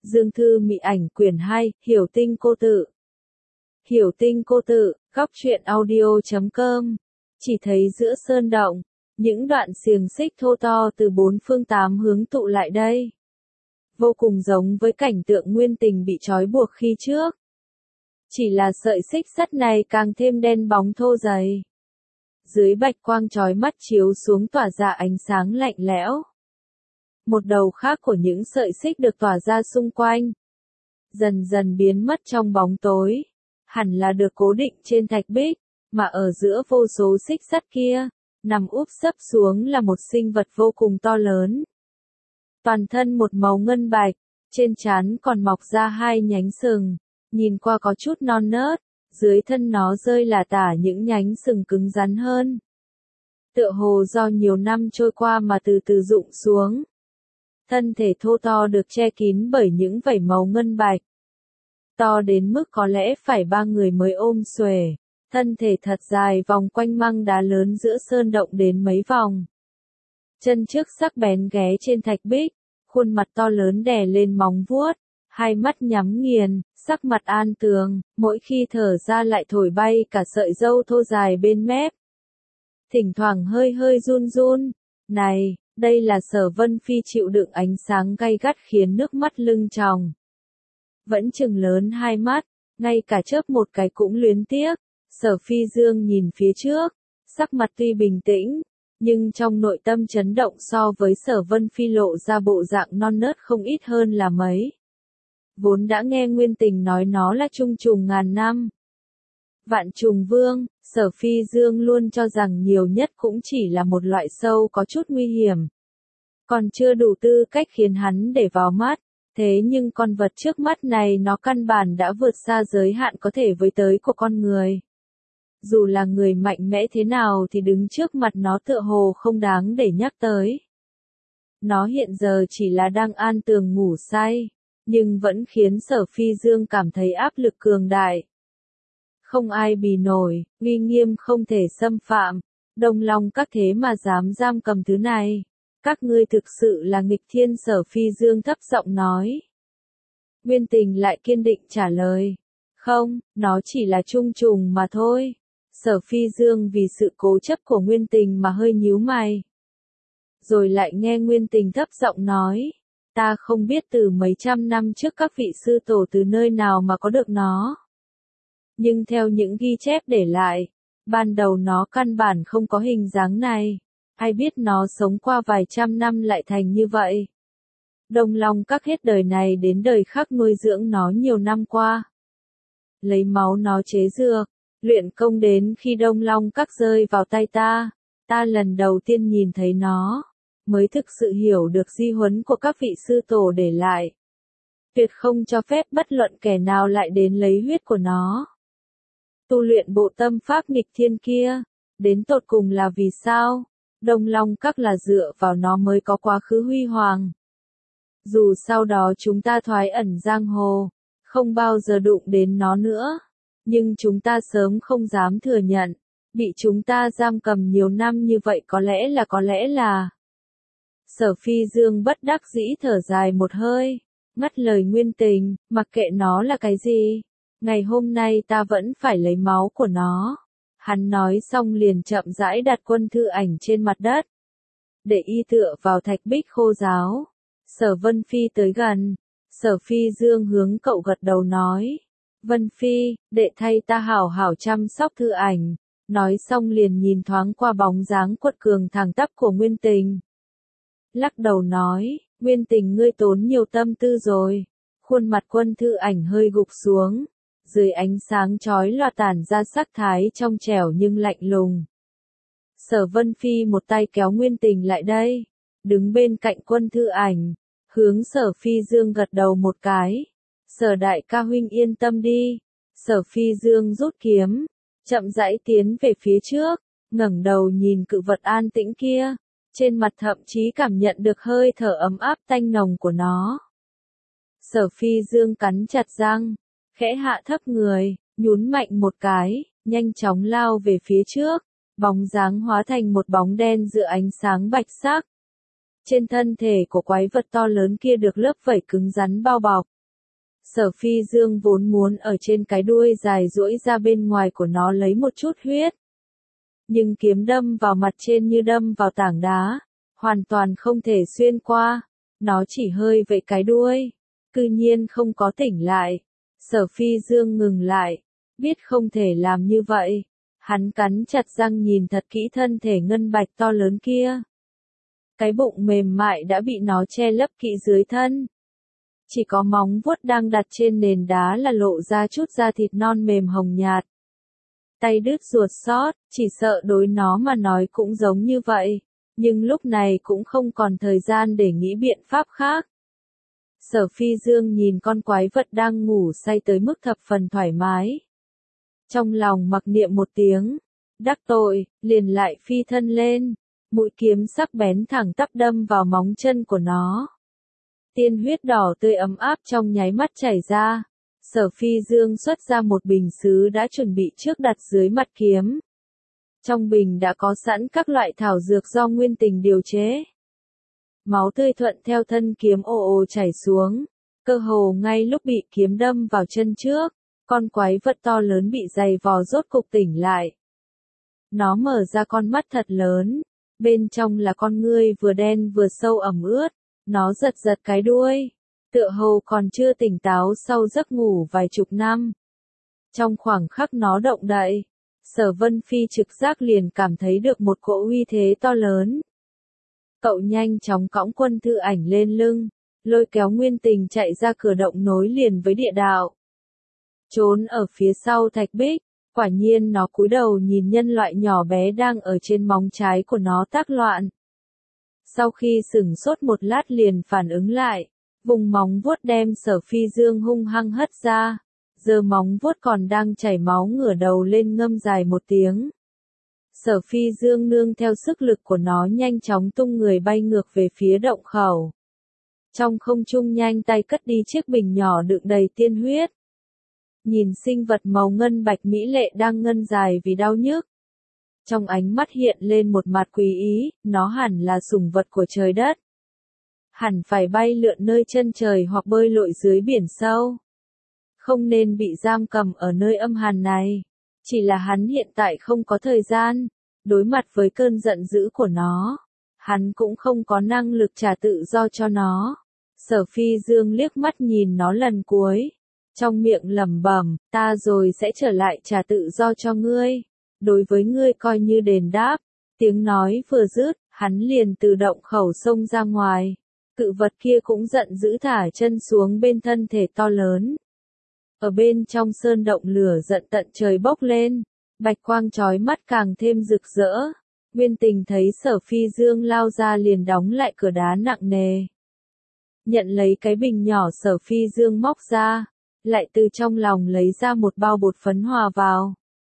Dương Thư Mị Ảnh quyển 2, Hiểu Tinh Cô Tự. Hiểu Tinh Cô Tự, góc truyện audio.com. Chỉ thấy giữa sơn động, những đoạn xiềng xích thô to từ bốn phương tám hướng tụ lại đây. Vô cùng giống với cảnh tượng Nguyên Tình bị trói buộc khi trước. Chỉ là sợi xích sắt này càng thêm đen bóng thô dày. Dưới bạch quang chói mắt chiếu xuống tỏa ra ánh sáng lạnh lẽo. Một đầu khác của những sợi xích được tỏa ra xung quanh. Dần dần biến mất trong bóng tối. Hẳn là được cố định trên thạch bích, mà ở giữa vô số xích sắt kia, nằm úp sấp xuống là một sinh vật vô cùng to lớn. Toàn thân một màu ngân bạch, trên trán còn mọc ra hai nhánh sừng, nhìn qua có chút non nớt, dưới thân nó rơi là tả những nhánh sừng cứng rắn hơn. Tựa hồ do nhiều năm trôi qua mà từ từ rụng xuống. Thân thể thô to được che kín bởi những vảy màu ngân bạch. To đến mức có lẽ phải ba người mới ôm xuể. Thân thể thật dài vòng quanh măng đá lớn giữa sơn động đến mấy vòng. Chân trước sắc bén ghé trên thạch bích, khuôn mặt to lớn đè lên móng vuốt, hai mắt nhắm nghiền, sắc mặt an tường, mỗi khi thở ra lại thổi bay cả sợi râu thô dài bên mép. Thỉnh thoảng hơi hơi run run. Này, đây là Sở Vân Phi chịu đựng ánh sáng gay gắt khiến nước mắt lưng tròng. Vẫn trừng lớn hai mắt, ngay cả chớp một cái cũng luyến tiếc. Sở Phi Dương nhìn phía trước, sắc mặt tuy bình tĩnh, nhưng trong nội tâm chấn động so với Sở Vân Phi lộ ra bộ dạng non nớt không ít hơn là mấy. Vốn đã nghe Nguyên Tình nói nó là trung trùng ngàn năm. Vạn trùng vương, Sở Phi Dương luôn cho rằng nhiều nhất cũng chỉ là một loại sâu có chút nguy hiểm. Còn chưa đủ tư cách khiến hắn để vào mắt, thế nhưng con vật trước mắt này nó căn bản đã vượt xa giới hạn có thể với tới của con người. Dù là người mạnh mẽ thế nào thì đứng trước mặt nó tựa hồ không đáng để nhắc tới. Nó hiện giờ chỉ là đang an tường ngủ say, nhưng vẫn khiến Sở Phi Dương cảm thấy áp lực cường đại. Không ai bì nổi, uy nghiêm không thể xâm phạm, Đông Long các thế mà dám giam cầm thứ này. Các ngươi thực sự là nghịch thiên, Sở Phi Dương thấp giọng nói. Nguyên Tình lại kiên định trả lời. Không, nó chỉ là trung trùng mà thôi. Sở Phi Dương vì sự cố chấp của Nguyên Tình mà hơi nhíu mày. Rồi lại nghe Nguyên Tình thấp giọng nói. Ta không biết từ mấy trăm năm trước các vị sư tổ từ nơi nào mà có được nó. Nhưng theo những ghi chép để lại, ban đầu nó căn bản không có hình dáng này. Ai biết nó sống qua vài trăm năm lại thành như vậy. Đông Long các hết đời này đến đời khác nuôi dưỡng nó nhiều năm qua. Lấy máu nó chế dược, luyện công đến khi Đông Long các rơi vào tay ta. Ta lần đầu tiên nhìn thấy nó, mới thực sự hiểu được di huấn của các vị sư tổ để lại. Tuyệt không cho phép bất luận kẻ nào lại đến lấy huyết của nó. Tu luyện bộ tâm pháp nghịch thiên kia, đến tột cùng là vì sao? Đông Long các là dựa vào nó mới có quá khứ huy hoàng. Dù sau đó chúng ta thoái ẩn giang hồ, không bao giờ đụng đến nó nữa, nhưng chúng ta sớm không dám thừa nhận, bị chúng ta giam cầm nhiều năm như vậy có lẽ là. Sở Phi Dương bất đắc dĩ thở dài một hơi, ngắt lời Nguyên Tình, mặc kệ nó là cái gì, ngày hôm nay ta vẫn phải lấy máu của nó. Hắn nói xong liền chậm rãi đặt Quân Thư Ảnh trên mặt đất, để y tựa vào thạch bích khô ráo. Sở Vân Phi tới gần, Sở Phi Dương hướng cậu gật đầu nói. Vân Phi, đệ thay ta hảo hảo chăm sóc Thư Ảnh. Nói xong liền nhìn thoáng qua bóng dáng quật cường thẳng tắp của Nguyên Tình. Lắc đầu nói, Nguyên Tình ngươi tốn nhiều tâm tư rồi. Khuôn mặt Quân Thư Ảnh hơi gục xuống. Dưới ánh sáng chói lòa tản ra sắc thái trong trẻo nhưng lạnh lùng. Sở Vân Phi một tay kéo Nguyên Tình lại đây, đứng bên cạnh Quân Thư Ảnh, hướng Sở Phi Dương gật đầu một cái. Sở đại ca huynh yên tâm đi. Sở Phi Dương rút kiếm, chậm rãi tiến về phía trước, ngẩng đầu nhìn cự vật an tĩnh kia, trên mặt thậm chí cảm nhận được hơi thở ấm áp tanh nồng của nó. Sở Phi Dương cắn chặt răng, khẽ hạ thấp người, nhún mạnh một cái, nhanh chóng lao về phía trước, bóng dáng hóa thành một bóng đen giữa ánh sáng bạch sắc. Trên thân thể của quái vật to lớn kia được lớp vảy cứng rắn bao bọc, Sở Phi Dương vốn muốn ở trên cái đuôi dài duỗi ra bên ngoài của nó lấy một chút huyết. Nhưng kiếm đâm vào mặt trên như đâm vào tảng đá, hoàn toàn không thể xuyên qua, nó chỉ hơi vẫy cái đuôi, cư nhiên không có tỉnh lại. Sở Phi Dương ngừng lại, biết không thể làm như vậy, hắn cắn chặt răng nhìn thật kỹ thân thể ngân bạch to lớn kia. Cái bụng mềm mại đã bị nó che lấp kỹ dưới thân. Chỉ có móng vuốt đang đặt trên nền đá là lộ ra chút da thịt non mềm hồng nhạt. Tay đứt ruột xót, chỉ sợ đối nó mà nói cũng giống như vậy, nhưng lúc này cũng không còn thời gian để nghĩ biện pháp khác. Sở Phi Dương nhìn con quái vật đang ngủ say tới mức thập phần thoải mái. Trong lòng mặc niệm một tiếng, đắc tội, liền lại phi thân lên, mũi kiếm sắc bén thẳng tắp đâm vào móng chân của nó. Tiên huyết đỏ tươi ấm áp trong nháy mắt chảy ra. Sở Phi Dương xuất ra một bình sứ đã chuẩn bị trước đặt dưới mặt kiếm. Trong bình đã có sẵn các loại thảo dược do Nguyên Tình điều chế. Máu tươi thuận theo thân kiếm ồ ồ chảy xuống, cơ hồ ngay lúc bị kiếm đâm vào chân trước, con quái vật to lớn bị giày vò rốt cục tỉnh lại. Nó mở ra con mắt thật lớn, bên trong là con ngươi vừa đen vừa sâu ẩm ướt, nó giật giật cái đuôi, tựa hồ còn chưa tỉnh táo sau giấc ngủ vài chục năm. Trong khoảng khắc nó động đậy, Sở Vân Phi trực giác liền cảm thấy được một cỗ uy thế to lớn. Cậu nhanh chóng cõng Quân Thư Ảnh lên lưng, lôi kéo Nguyên Tình chạy ra cửa động nối liền với địa đạo. Trốn ở phía sau thạch bích, quả nhiên nó cúi đầu nhìn nhân loại nhỏ bé đang ở trên móng trái của nó tác loạn. Sau khi sửng sốt một lát liền phản ứng lại, vùng móng vuốt đem Sở Phi Dương hung hăng hất ra, giờ móng vuốt còn đang chảy máu ngửa đầu lên ngâm dài một tiếng. Sở Phi Dương nương theo sức lực của nó nhanh chóng tung người bay ngược về phía động khẩu. Trong không trung nhanh tay cất đi chiếc bình nhỏ đựng đầy tiên huyết. Nhìn sinh vật màu ngân bạch mỹ lệ đang ngân dài vì đau nhức. Trong ánh mắt hiện lên một mặt quý ý, nó hẳn là sủng vật của trời đất. Hẳn phải bay lượn nơi chân trời hoặc bơi lội dưới biển sâu. Không nên bị giam cầm ở nơi âm hàn này. Chỉ là hắn hiện tại không có thời gian, đối mặt với cơn giận dữ của nó. Hắn cũng không có năng lực trả tự do cho nó. Sở Phi Dương liếc mắt nhìn nó lần cuối. Trong miệng lẩm bẩm, ta rồi sẽ trở lại trả tự do cho ngươi. Đối với ngươi coi như đền đáp. Tiếng nói vừa dứt, hắn liền từ động khẩu xông ra ngoài. Cự vật kia cũng giận dữ thả chân xuống bên thân thể to lớn. Ở bên trong sơn động lửa giận tận trời bốc lên, bạch quang chói mắt càng thêm rực rỡ. Nguyên Tình thấy Sở Phi Dương lao ra liền đóng lại cửa đá nặng nề. Nhận lấy cái bình nhỏ Sở Phi Dương móc ra, lại từ trong lòng lấy ra một bao bột phấn hòa vào.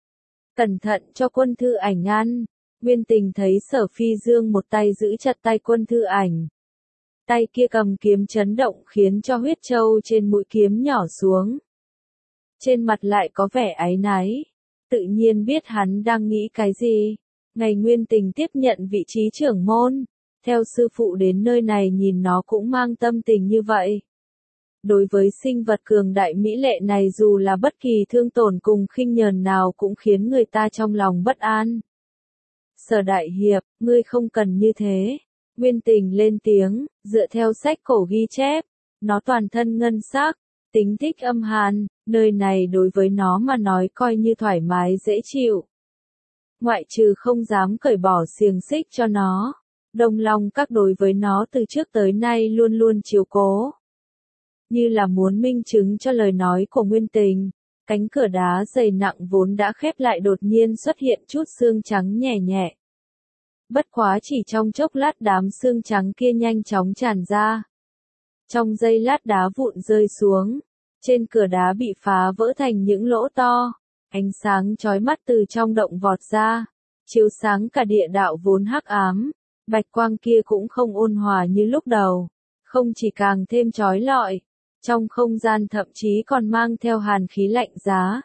Cẩn thận cho Quân Thư Ảnh ăn. Nguyên Tình thấy Sở Phi Dương một tay giữ chặt tay Quân Thư Ảnh. Tay kia cầm kiếm chấn động khiến cho huyết châu trên mũi kiếm nhỏ xuống. Trên mặt lại có vẻ áy náy. Tự nhiên biết hắn đang nghĩ cái gì. Ngày Nguyên Tình tiếp nhận vị trí trưởng môn. Theo sư phụ đến nơi này nhìn nó cũng mang tâm tình như vậy. Đối với sinh vật cường đại mỹ lệ này dù là bất kỳ thương tổn cùng khinh nhờn nào cũng khiến người ta trong lòng bất an. Sở đại hiệp, ngươi không cần như thế. Nguyên Tình lên tiếng, dựa theo sách cổ ghi chép. Nó toàn thân ngân sắc, tính thích âm hàn, nơi này đối với nó mà nói coi như thoải mái dễ chịu. Ngoại trừ không dám cởi bỏ xiềng xích cho nó. Đông Long Các đối với nó từ trước tới nay luôn luôn chiếu cố. Như là muốn minh chứng cho lời nói của Nguyên Tình, cánh cửa đá dày nặng vốn đã khép lại đột nhiên xuất hiện chút xương trắng nhẹ nhẹ. Bất quá chỉ trong chốc lát đám xương trắng kia nhanh chóng tràn ra. Trong giây lát đá vụn rơi xuống, trên cửa đá bị phá vỡ thành những lỗ to, ánh sáng chói mắt từ trong động vọt ra, chiếu sáng cả địa đạo vốn hắc ám. Bạch quang kia cũng không ôn hòa như lúc đầu, không chỉ càng thêm chói lọi, trong không gian thậm chí còn mang theo hàn khí lạnh giá.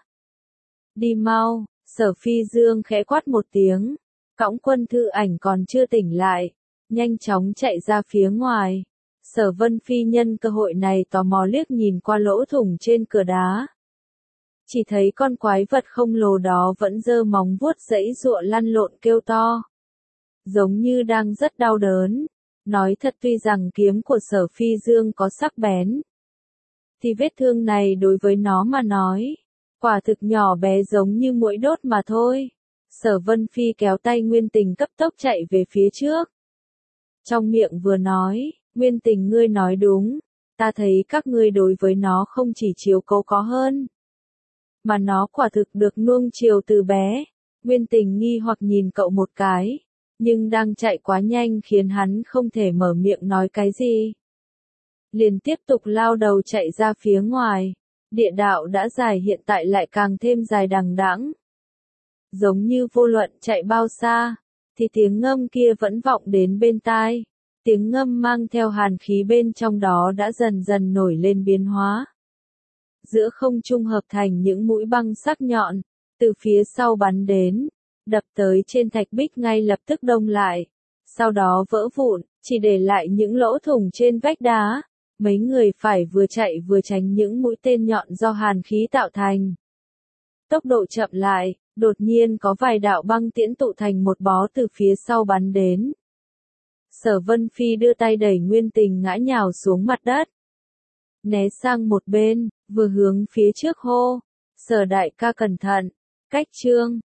Đi mau, Sở Phi Dương khẽ quát một tiếng, cõng Quân Thư Ảnh còn chưa tỉnh lại, nhanh chóng chạy ra phía ngoài. Sở Vân Phi nhân cơ hội này tò mò liếc nhìn qua lỗ thủng trên cửa đá. Chỉ thấy con quái vật khổng lồ đó vẫn giơ móng vuốt giãy giụa lăn lộn kêu to. Giống như đang rất đau đớn. Nói thật tuy rằng kiếm của Sở Phi Dương có sắc bén, thì vết thương này đối với nó mà nói, quả thực nhỏ bé giống như muỗi đốt mà thôi. Sở Vân Phi kéo tay Nguyên Tình cấp tốc chạy về phía trước. Trong miệng vừa nói, Nguyên Tình ngươi nói đúng, ta thấy các ngươi đối với nó không chỉ chiếu cố có hơn, mà nó quả thực được nuông chiều từ bé. Nguyên Tình nghi hoặc nhìn cậu một cái, nhưng đang chạy quá nhanh khiến hắn không thể mở miệng nói cái gì. Liền tiếp tục lao đầu chạy ra phía ngoài. Địa đạo đã dài hiện tại lại càng thêm dài đằng đẵng. Giống như vô luận chạy bao xa, thì tiếng ngâm kia vẫn vọng đến bên tai. Tiếng ngâm mang theo hàn khí bên trong đó đã dần dần nổi lên biến hóa. Giữa không trung hợp thành những mũi băng sắc nhọn, từ phía sau bắn đến, đập tới trên thạch bích ngay lập tức đông lại. Sau đó vỡ vụn, chỉ để lại những lỗ thủng trên vách đá. Mấy người phải vừa chạy vừa tránh những mũi tên nhọn do hàn khí tạo thành. Tốc độ chậm lại, đột nhiên có vài đạo băng tiễn tụ thành một bó từ phía sau bắn đến. Sở Vân Phi đưa tay đẩy Nguyên Tình ngã nhào xuống mặt đất. Né sang một bên, vừa hướng phía trước hô. Sở đại ca cẩn thận, cách chương.